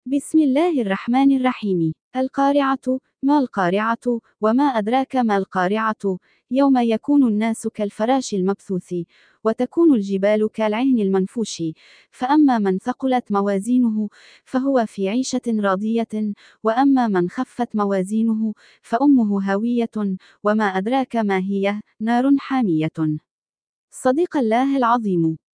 بسم الله الرحمن الرحيم. القارعة. ما القارعة؟ وما أدراك ما القارعة؟ يوم يكون الناس كالفراش المبثوث، وتكون الجبال كالعهن المنفوش، فأما من ثقلت موازينه فهو في عيشة راضية، وأما من خفت موازينه فأمه هاوية، وما أدراك ما هي؟ نار حامية. صديق الله العظيم،